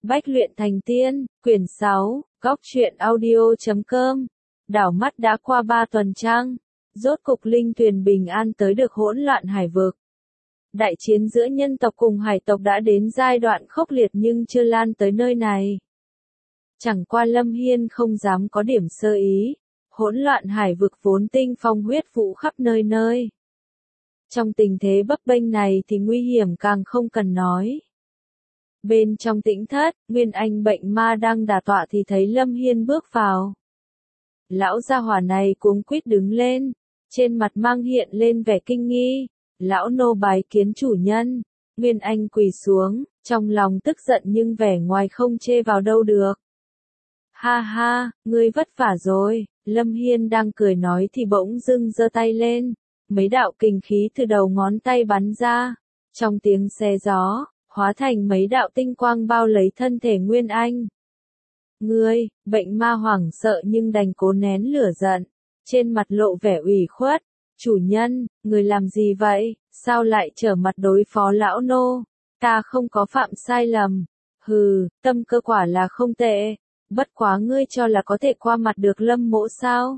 Bách luyện thành tiên, quyển 6, góc truyện audio.com. Đảo mắt đã qua 3 tuần trăng, rốt cục linh thuyền bình an tới được hỗn loạn hải vực. Đại chiến giữa nhân tộc cùng hải tộc đã đến giai đoạn khốc liệt nhưng chưa lan tới nơi này. Chẳng qua Lâm Hiên không dám có điểm sơ ý, hỗn loạn hải vực vốn tinh phong huyết vũ khắp nơi nơi. Trong tình thế bấp bênh này thì nguy hiểm càng không cần nói. Bên trong tĩnh thất, Nguyên Anh bệnh ma đang đả tọa thì thấy Lâm Hiên bước vào. Lão gia hỏa này cuống quýt đứng lên, trên mặt mang hiện lên vẻ kinh nghi. Lão nô bái kiến chủ nhân. Nguyên Anh quỳ xuống, trong lòng tức giận nhưng vẻ ngoài không chê vào đâu được. Ha ha, ngươi vất vả rồi. Lâm Hiên đang cười nói thì bỗng dưng giơ tay lên, mấy đạo kình khí từ đầu ngón tay bắn ra, trong tiếng xé gió, hóa thành mấy đạo tinh quang bao lấy thân thể Nguyên Anh. Ngươi, bệnh ma hoảng sợ nhưng đành cố nén lửa giận, trên mặt lộ vẻ ủy khuất. Chủ nhân, người làm gì vậy, sao lại trở mặt đối phó lão nô? Ta không có phạm sai lầm. Hừ, tâm cơ quả là không tệ. Bất quá ngươi cho là có thể qua mặt được Lâm mỗ sao?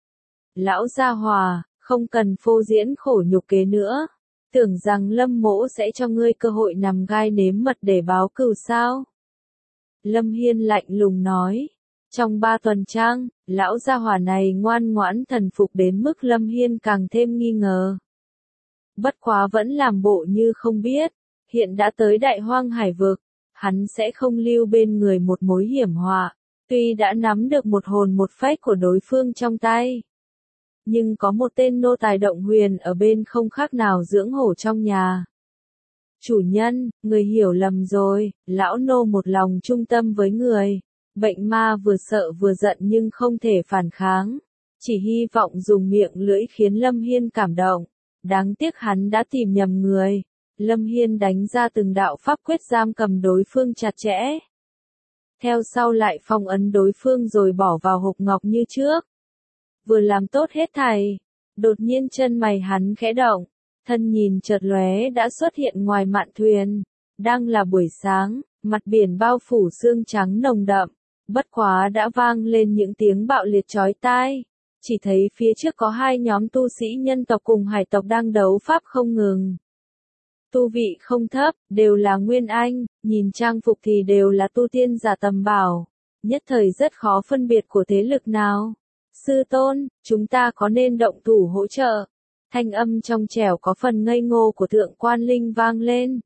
Lão gia hòa, không cần phô diễn khổ nhục kế nữa. Tưởng rằng Lâm mỗ sẽ cho ngươi cơ hội nằm gai nếm mật để báo cừu sao? Lâm Hiên lạnh lùng nói. Trong 3 tuần trăng, lão gia hỏa này ngoan ngoãn thần phục đến mức Lâm Hiên càng thêm nghi ngờ. Bất quá vẫn làm bộ như không biết, hiện đã tới đại hoang hải vực, hắn sẽ không lưu bên người một mối hiểm họa, tuy đã nắm được một hồn một phách của đối phương trong tay. Nhưng có một tên nô tài động huyền ở bên không khác nào dưỡng hổ trong nhà. Chủ nhân, người hiểu lầm rồi, lão nô một lòng trung tâm với người. Bệnh ma vừa sợ vừa giận nhưng không thể phản kháng, chỉ hy vọng dùng miệng lưỡi khiến Lâm Hiên cảm động. Đáng tiếc hắn đã tìm nhầm người. Lâm Hiên đánh ra từng đạo pháp quyết giam cầm đối phương chặt chẽ. Theo sau lại phong ấn đối phương rồi bỏ vào hộp ngọc như trước. Vừa làm tốt hết thảy, đột nhiên chân mày hắn khẽ động, thân nhìn chợt lóe đã xuất hiện ngoài mạn thuyền. Đang là buổi sáng, mặt biển bao phủ sương trắng nồng đậm. Bất quá đã vang lên những tiếng bạo liệt chói tai, chỉ thấy phía trước có 2 nhóm tu sĩ nhân tộc cùng hải tộc đang đấu pháp không ngừng. Tu vị không thấp, đều là Nguyên Anh, nhìn trang phục thì đều là tu tiên giả tầm bảo, nhất thời rất khó phân biệt của thế lực nào. Sư tôn, chúng ta có nên động thủ hỗ trợ? Thanh âm trong trẻo có phần ngây ngô của Thượng Quan Linh vang lên.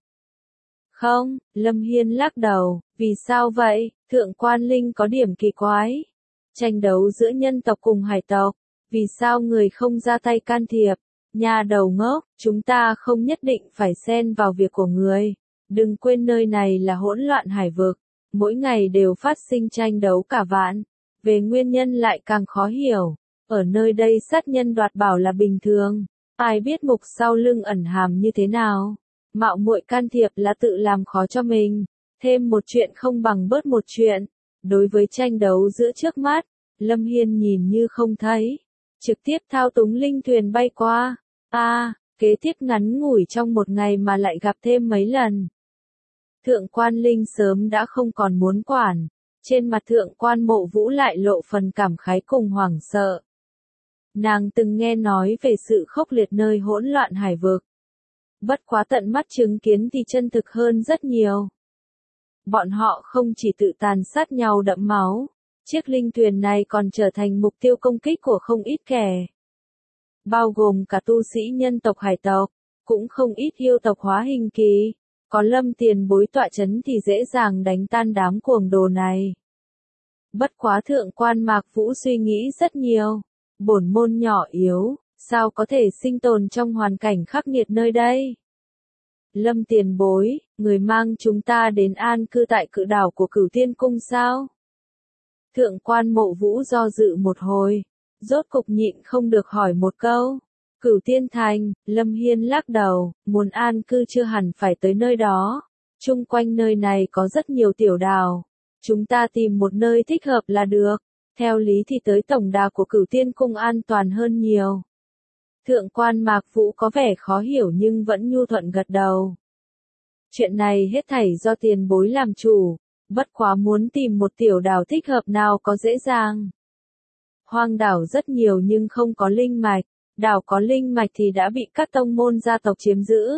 Không, Lâm Hiên lắc đầu, vì sao vậy? Thượng Quan Linh có điểm kỳ quái. Tranh đấu giữa nhân tộc cùng hải tộc, vì sao người không ra tay can thiệp? Nhà đầu ngốc, chúng ta không nhất định phải xen vào việc của người. Đừng quên nơi này là hỗn loạn hải vực, mỗi ngày đều phát sinh tranh đấu cả vạn. Về nguyên nhân lại càng khó hiểu, ở nơi đây sát nhân đoạt bảo là bình thường, ai biết mục sau lưng ẩn hàm như thế nào. Mạo muội can thiệp là tự làm khó cho mình, thêm một chuyện không bằng bớt một chuyện. Đối với tranh đấu giữa trước mắt, Lâm Hiên nhìn như không thấy, trực tiếp thao túng linh thuyền bay qua. Kế tiếp ngắn ngủi trong một ngày mà lại gặp thêm mấy lần. Thượng Quan Linh sớm đã không còn muốn quản, trên mặt Thượng Quan Mộ Vũ lại lộ phần cảm khái cùng hoảng sợ. Nàng từng nghe nói về sự khốc liệt nơi hỗn loạn hải vực. Bất quá tận mắt chứng kiến thì chân thực hơn rất nhiều. Bọn họ không chỉ tự tàn sát nhau đẫm máu, chiếc linh thuyền này còn trở thành mục tiêu công kích của không ít kẻ. Bao gồm cả tu sĩ nhân tộc hải tộc, cũng không ít yêu tộc hóa hình kỳ. Có Lâm tiền bối tọa chấn thì dễ dàng đánh tan đám cuồng đồ này. Bất quá Thượng Quan Mạc Vũ suy nghĩ rất nhiều. Bổn môn nhỏ yếu, sao có thể sinh tồn trong hoàn cảnh khắc nghiệt nơi đây? Lâm tiền bối, người mang chúng ta đến an cư tại cự đảo của Cửu Tiên Cung sao? Thượng Quan Mộ Vũ do dự một hồi, rốt cục nhịn không được hỏi một câu. Cửu Tiên Thành, Lâm Hiên lắc đầu, muốn an cư chưa hẳn phải tới nơi đó. Chung quanh nơi này có rất nhiều tiểu đảo. Chúng ta tìm một nơi thích hợp là được. Theo lý thì tới tổng đà của Cửu Tiên Cung an toàn hơn nhiều. Thượng Quan Mạc Vũ có vẻ khó hiểu nhưng vẫn nhu thuận gật đầu. Chuyện này hết thảy do tiền bối làm chủ, Bất quá muốn tìm một tiểu đảo thích hợp nào có dễ dàng. Hoang đảo rất nhiều nhưng không có linh mạch, đảo có linh mạch thì đã bị các tông môn gia tộc chiếm giữ.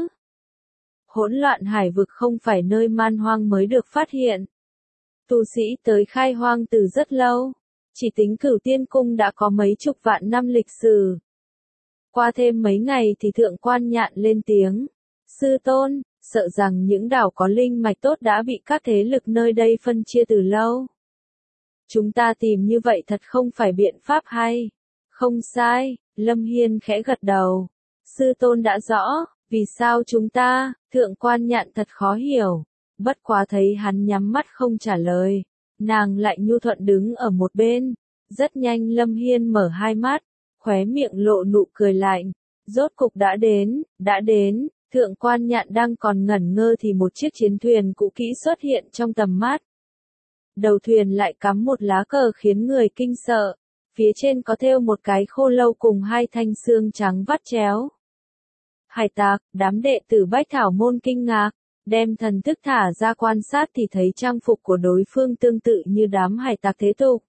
Hỗn loạn hải vực không phải nơi man hoang mới được phát hiện. Tu sĩ tới khai hoang từ rất lâu, chỉ tính Cửu Tiên Cung đã có mấy chục vạn năm lịch sử. Qua thêm mấy ngày thì Thượng Quan Nhạn lên tiếng, sư tôn, sợ rằng những đảo có linh mạch tốt đã bị các thế lực nơi đây phân chia từ lâu. Chúng ta tìm như vậy thật không phải biện pháp hay. Không sai, Lâm Hiên khẽ gật đầu. Sư tôn đã rõ, vì sao chúng ta, Thượng Quan Nhạn thật khó hiểu. Bất quá thấy hắn nhắm mắt không trả lời. Nàng lại nhu thuận đứng ở một bên. Rất nhanh Lâm Hiên mở hai mắt, khóe miệng lộ nụ cười lạnh. Rốt cục đã đến, Thượng Quan Nhạn đang còn ngẩn ngơ thì một chiếc chiến thuyền cũ kỹ xuất hiện trong tầm mắt. Đầu thuyền lại cắm một lá cờ khiến người kinh sợ. Phía trên có thêu một cái khô lâu cùng hai thanh xương trắng vắt chéo. Hải tặc, đám đệ tử Bách Thảo Môn kinh ngạc, đem thần thức thả ra quan sát thì thấy trang phục của đối phương tương tự như đám hải tặc thế tục.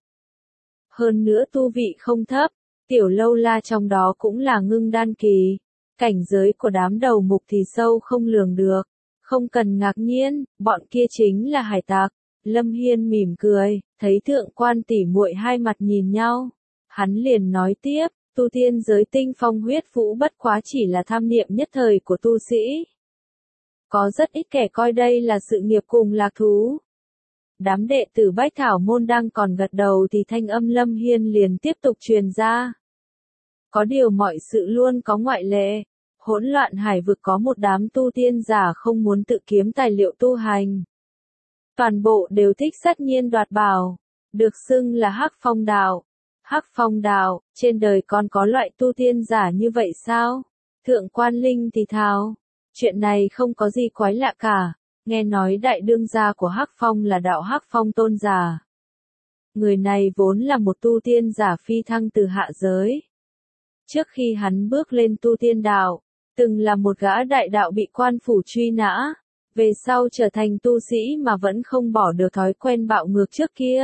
Hơn nữa tu vị không thấp, tiểu lâu la trong đó cũng là ngưng đan kỳ. Cảnh giới của đám đầu mục thì sâu không lường được. Không cần ngạc nhiên, bọn kia chính là hải tặc. Lâm Hiên mỉm cười, thấy Thượng Quan tỷ muội hai mặt nhìn nhau. Hắn liền nói tiếp, tu tiên giới tinh phong huyết vũ bất quá chỉ là tham niệm nhất thời của tu sĩ. Có rất ít kẻ coi đây là sự nghiệp cùng lạc thú. Đám đệ tử Bách Thảo Môn đang còn gật đầu thì thanh âm Lâm Hiên liền tiếp tục truyền ra. Có điều mọi sự luôn có ngoại lệ. Hỗn loạn hải vực có một đám tu tiên giả không muốn tự kiếm tài liệu tu hành. Toàn bộ đều thích sát nhiên đoạt bảo, được xưng là Hắc Phong đạo. Hắc Phong đạo, trên đời còn có loại tu tiên giả như vậy sao? Thượng Quan Linh thì thào, chuyện này không có gì quái lạ cả, nghe nói đại đương gia của Hắc Phong là đạo Hắc Phong tôn giả. Người này vốn là một tu tiên giả phi thăng từ hạ giới. Trước khi hắn bước lên tu tiên đạo, từng là một gã đại đạo bị quan phủ truy nã. Về sau trở thành tu sĩ mà vẫn không bỏ được thói quen bạo ngược trước kia.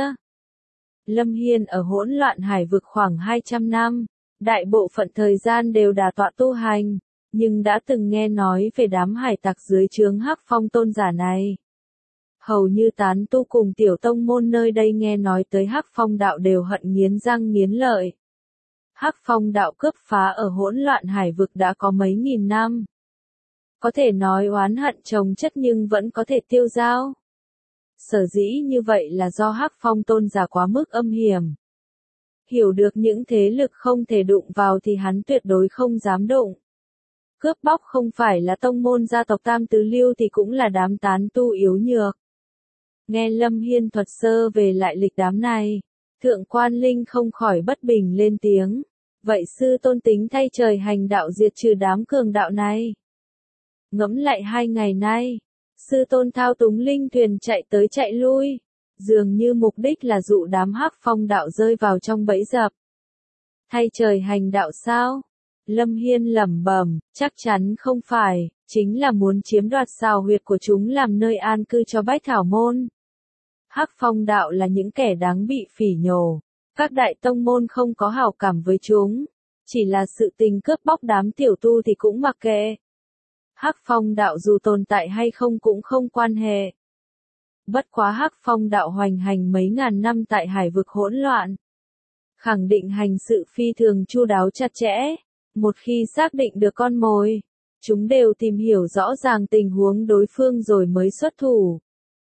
Lâm Hiên ở hỗn loạn hải vực khoảng 200 năm, đại bộ phận thời gian đều đả tọa tu hành, nhưng đã từng nghe nói về đám hải tặc dưới trướng Hắc Phong tôn giả này. Hầu như tán tu cùng tiểu tông môn nơi đây nghe nói tới Hắc Phong đạo đều hận nghiến răng nghiến lợi. Hắc Phong đạo cướp phá ở hỗn loạn hải vực đã có mấy nghìn năm. Có thể nói oán hận chồng chất nhưng vẫn có thể tiêu dao. Sở dĩ như vậy là do Hắc Phong tôn giả quá mức âm hiểm. Hiểu được những thế lực không thể đụng vào thì hắn tuyệt đối không dám đụng. Cướp bóc không phải là tông môn gia tộc Tam Tứ Lưu thì cũng là đám tán tu yếu nhược. Nghe Lâm Hiên thuật sơ về lại lịch đám này, Thượng Quan Linh không khỏi bất bình lên tiếng. Vậy sư tôn tính thay trời hành đạo diệt trừ đám cường đạo này. Ngẫm lại 2 ngày nay, sư tôn thao túng linh thuyền chạy tới chạy lui, dường như mục đích là dụ đám Hắc Phong đạo rơi vào trong bẫy dập. Thay trời hành đạo sao? Lâm Hiên lẩm bẩm, chắc chắn không phải, chính là muốn chiếm đoạt xào huyệt của chúng làm nơi an cư cho Bách Thảo Môn. Hắc Phong đạo là những kẻ đáng bị phỉ nhổ, các đại tông môn không có hảo cảm với chúng, chỉ là sự tình cướp bóc đám tiểu tu thì cũng mặc kệ. Hắc Phong đạo dù tồn tại hay không cũng không quan hệ. Bất quá Hắc Phong đạo hoành hành mấy ngàn năm tại hải vực hỗn loạn. Khẳng định hành sự phi thường chu đáo chặt chẽ. Một khi xác định được con mồi, chúng đều tìm hiểu rõ ràng tình huống đối phương rồi mới xuất thủ.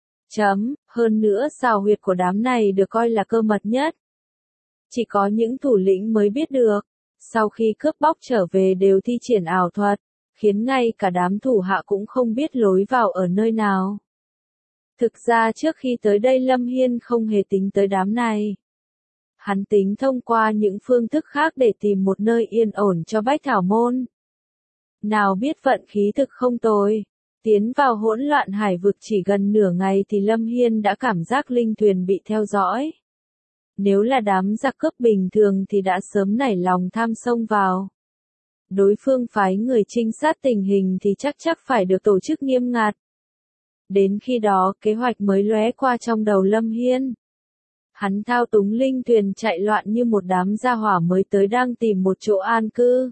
Hơn nữa xào huyệt của đám này được coi là cơ mật nhất. Chỉ có những thủ lĩnh mới biết được. Sau khi cướp bóc trở về đều thi triển ảo thuật, khiến ngay cả đám thủ hạ cũng không biết lối vào ở nơi nào. Thực ra trước khi tới đây Lâm Hiên không hề tính tới đám này. Hắn tính thông qua những phương thức khác để tìm một nơi yên ổn cho Bách Thảo Môn. Nào biết vận khí thực không tồi. Tiến vào hỗn loạn hải vực chỉ gần nửa ngày thì Lâm Hiên đã cảm giác linh thuyền bị theo dõi. Nếu là đám giặc cướp bình thường thì đã sớm nảy lòng tham xông vào. Đối phương phái người trinh sát tình hình thì chắc phải được tổ chức nghiêm ngặt. Đến khi đó kế hoạch mới lóe qua trong đầu Lâm Hiên. Hắn thao túng linh thuyền chạy loạn như một đám gia hỏa mới tới đang tìm một chỗ an cư.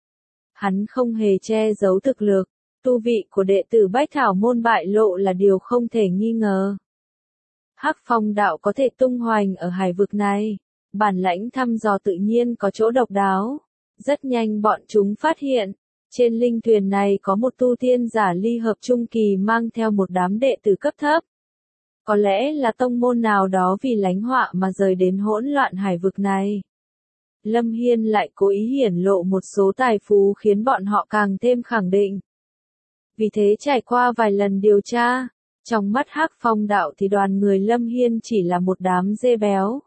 Hắn không hề che giấu thực lực, tu vị của đệ tử Bách Thảo môn bại lộ là điều không thể nghi ngờ. Hắc Phong đạo có thể tung hoành ở hải vực này, bản lãnh thăm dò tự nhiên có chỗ độc đáo. Rất nhanh bọn chúng phát hiện, trên linh thuyền này có một tu tiên giả ly hợp trung kỳ mang theo một đám đệ tử cấp thấp. Có lẽ là tông môn nào đó vì lánh họa mà rời đến hỗn loạn hải vực này. Lâm Hiên lại cố ý hiển lộ một số tài phú khiến bọn họ càng thêm khẳng định. Vì thế trải qua vài lần điều tra, trong mắt Hắc Phong đạo thì đoàn người Lâm Hiên chỉ là một đám dê béo.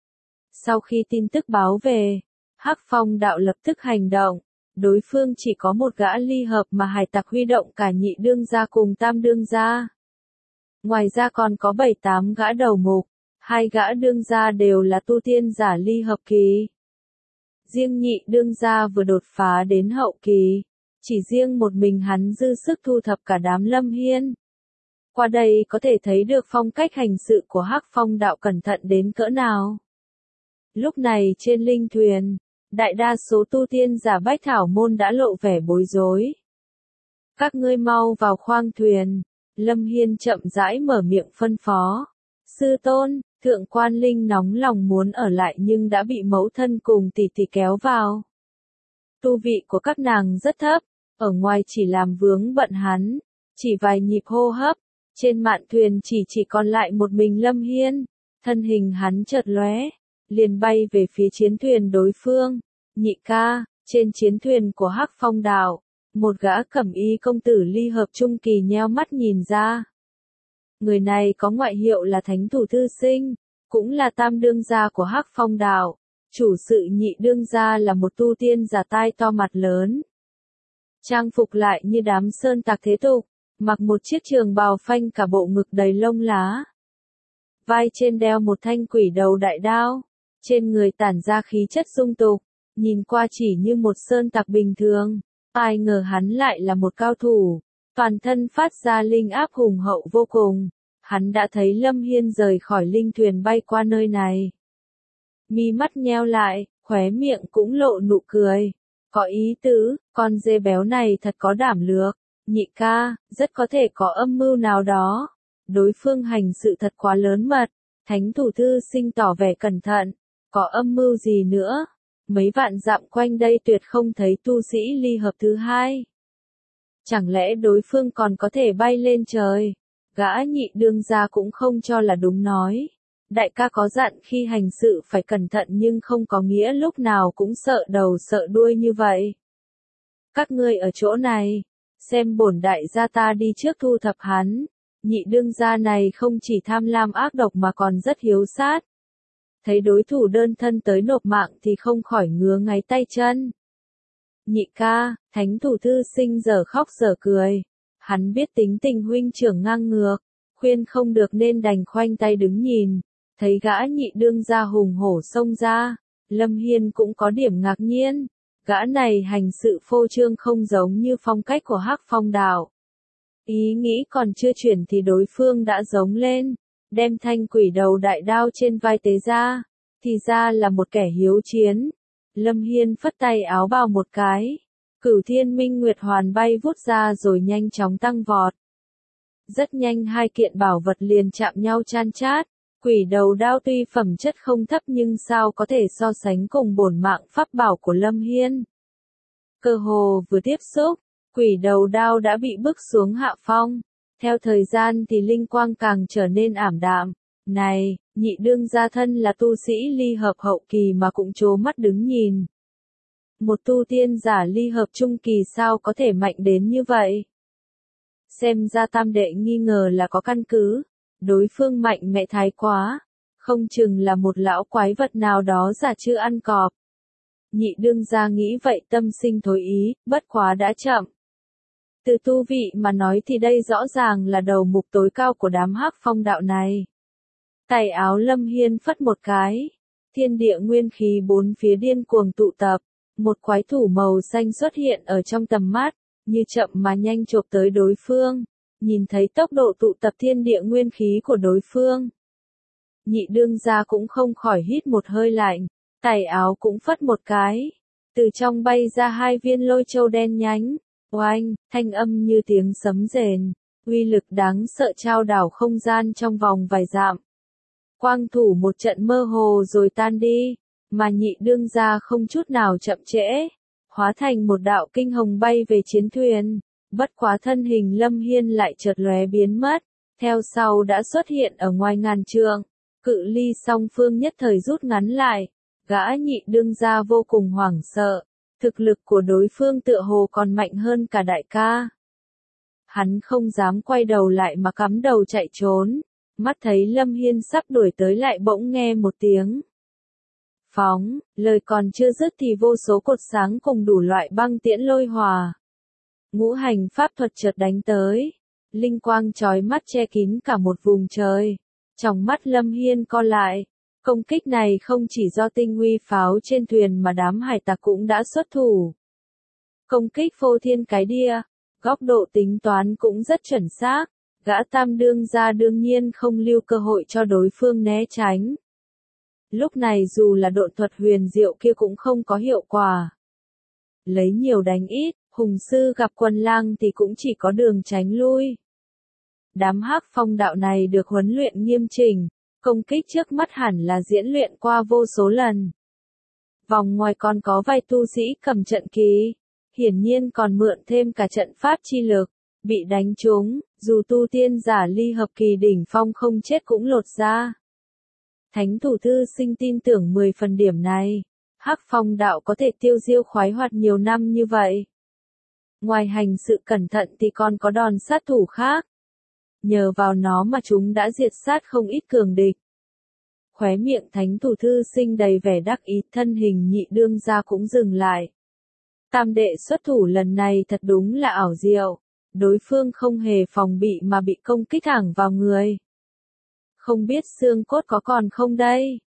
Sau khi tin tức báo về, Hắc Phong đạo lập tức hành động, đối phương chỉ có một gã ly hợp mà hải tặc huy động cả nhị đương gia cùng tam đương gia. Ngoài ra còn có 7-8 gã đầu mục, 2 gã đương gia đều là tu tiên giả ly hợp kỳ. Riêng nhị đương gia vừa đột phá đến hậu kỳ, chỉ riêng một mình hắn dư sức thu thập cả đám Lâm Hiên. Qua đây có thể thấy được phong cách hành sự của Hắc Phong đạo cẩn thận đến cỡ nào. Lúc này trên linh thuyền, đại đa số tu tiên giả Bách Thảo môn đã lộ vẻ bối rối. Các ngươi mau vào khoang thuyền, Lâm Hiên chậm rãi mở miệng phân phó. Sư tôn, thượng quan linh nóng lòng muốn ở lại nhưng đã bị mẫu thân cùng tỷ tỷ kéo vào. Tu vị của các nàng rất thấp, ở ngoài chỉ làm vướng bận hắn, chỉ vài nhịp hô hấp, trên mạn thuyền chỉ còn lại một mình Lâm Hiên, thân hình hắn chợt lóe, liền bay về phía chiến thuyền đối phương. Nhị ca, trên chiến thuyền của Hắc Phong đạo, một gã cẩm y công tử ly hợp trung kỳ nheo mắt nhìn ra. Người này có ngoại hiệu là Thánh Thủ Thư Sinh, cũng là tam đương gia của Hắc Phong đạo. Chủ sự nhị đương gia là một tu tiên giả tai to mặt lớn. Trang phục lại như đám sơn tạc thế tục, mặc một chiếc trường bào phanh cả bộ ngực đầy lông lá. Vai trên đeo một thanh quỷ đầu đại đao, trên người tản ra khí chất dung tục, nhìn qua chỉ như một sơn tạc bình thường. Ai ngờ hắn lại là một cao thủ, toàn thân phát ra linh áp hùng hậu vô cùng. Hắn đã thấy Lâm Hiên rời khỏi linh thuyền bay qua nơi này. Mi mắt nheo lại, khóe miệng cũng lộ nụ cười. Có ý tứ, con dê béo này thật có đảm lược. Nhị ca, rất có thể có âm mưu nào đó. Đối phương hành sự thật quá lớn mật. Thánh Thủ Thư Sinh tỏ vẻ cẩn thận. Có âm mưu gì nữa? Mấy vạn dặm quanh đây tuyệt không thấy tu sĩ ly hợp thứ hai. Chẳng lẽ đối phương còn có thể bay lên trời? Gã nhị đương gia cũng không cho là đúng nói. Đại ca có dặn khi hành sự phải cẩn thận nhưng không có nghĩa lúc nào cũng sợ đầu sợ đuôi như vậy. Các ngươi ở chỗ này, xem bổn đại gia ta đi trước thu thập hắn. Nhị đương gia này không chỉ tham lam ác độc mà còn rất hiếu sát. Thấy đối thủ đơn thân tới nộp mạng thì không khỏi ngứa ngáy tay chân. Nhị ca, Thánh Thủ Thư Sinh giờ khóc giờ cười. Hắn biết tính tình huynh trưởng ngang ngược, khuyên không được nên đành khoanh tay đứng nhìn. Thấy gã nhị đương gia hùng hổ xông ra, Lâm Hiên cũng có điểm ngạc nhiên. Gã này hành sự phô trương không giống như phong cách của Hắc Phong đạo. Ý nghĩ còn chưa chuyển thì đối phương đã giống lên, đem thanh quỷ đầu đại đao trên vai tế ra, thì ra là một kẻ hiếu chiến. Lâm Hiên phất tay áo bào một cái, Cửu Thiên Minh Nguyệt Hoàn bay vút ra rồi nhanh chóng tăng vọt. Rất nhanh hai kiện bảo vật liền chạm nhau chan chát. Quỷ đầu đao tuy phẩm chất không thấp nhưng sao có thể so sánh cùng bổn mạng pháp bảo của Lâm Hiên. Cơ hồ vừa tiếp xúc, quỷ đầu đao đã bị bức xuống hạ phong. Theo thời gian thì linh quang càng trở nên ảm đạm. Này, nhị đương gia thân là tu sĩ ly hợp hậu kỳ mà cũng trố mắt đứng nhìn. Một tu tiên giả ly hợp trung kỳ sao có thể mạnh đến như vậy? Xem ra tam đệ nghi ngờ là có căn cứ. Đối phương mạnh mẽ thái quá, không chừng là một lão quái vật nào đó giả chưa ăn cọp. Nhị đương gia nghĩ vậy tâm sinh thối ý, bất quá đã chậm. Từ tu vị mà nói thì đây rõ ràng là đầu mục tối cao của đám Hắc Phong đạo này. Tay áo Lâm Hiên phất một cái, thiên địa nguyên khí bốn phía điên cuồng tụ tập, một quái thủ màu xanh xuất hiện ở trong tầm mắt, như chậm mà nhanh chộp tới đối phương. nhìn thấy tốc độ tụ tập thiên địa nguyên khí của đối phương. Nhị đương gia cũng không khỏi hít một hơi lạnh, tay áo cũng phất một cái. Từ trong bay ra 2 viên lôi châu đen nhánh, oanh, thanh âm như tiếng sấm rền, uy lực đáng sợ trao đảo không gian trong vòng vài dặm. Quang thủ một trận mơ hồ rồi tan đi, mà nhị đương gia không chút nào chậm trễ, hóa thành một đạo kinh hồng bay về chiến thuyền, bất quá thân hình Lâm Hiên lại chợt lóe biến mất, theo sau đã xuất hiện ở ngoài ngàn trượng, cự ly song phương nhất thời rút ngắn lại, gã nhị đương gia vô cùng hoảng sợ, thực lực của đối phương tựa hồ còn mạnh hơn cả đại ca. Hắn không dám quay đầu lại mà cắm đầu chạy trốn, mắt thấy Lâm Hiên sắp đuổi tới lại bỗng nghe một tiếng. Phóng, lời còn chưa dứt thì vô số cột sáng cùng đủ loại băng tiễn lôi hòa. Ngũ hành pháp thuật chợt đánh tới, linh quang chói mắt che kín cả một vùng trời. Trong mắt Lâm Hiên co lại, công kích này không chỉ do tinh uy pháo trên thuyền mà đám hải tặc cũng đã xuất thủ. Công kích phô thiên cái địa, góc độ tính toán cũng rất chuẩn xác, gã tam đương gia đương nhiên không lưu cơ hội cho đối phương né tránh. Lúc này dù là độn thuật huyền diệu kia cũng không có hiệu quả. Lấy nhiều đánh ít, hùng sư gặp quần lang thì cũng chỉ có đường tránh lui. Đám Hắc Phong đạo này được huấn luyện nghiêm chỉnh, công kích trước mắt hẳn là diễn luyện qua vô số lần. Vòng ngoài còn có vài tu sĩ cầm trận kỳ, hiển nhiên còn mượn thêm cả trận pháp chi lực, bị đánh trúng, dù tu tiên giả ly hợp kỳ đỉnh phong không chết cũng lột ra. Thánh thủ thư sinh tin tưởng 10 phần điểm này, Hắc Phong đạo có thể tiêu diêu khoái hoạt nhiều năm như vậy. Ngoài hành sự cẩn thận thì còn có đòn sát thủ khác. Nhờ vào nó mà chúng đã diệt sát không ít cường địch. Khóe miệng thánh thủ thư sinh đầy vẻ đắc ý, thân hình nhị đương gia cũng dừng lại. Tam đệ xuất thủ lần này thật đúng là ảo diệu, đối phương không hề phòng bị mà bị công kích thẳng vào người. Không biết xương cốt có còn không đây?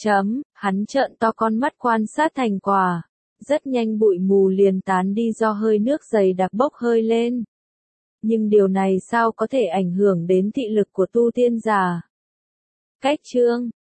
Hắn trợn to con mắt quan sát thành quả. Rất nhanh bụi mù liền tán đi do hơi nước dày đặc bốc hơi lên. Nhưng điều này sao có thể ảnh hưởng đến thị lực của tu tiên giả? Cách chương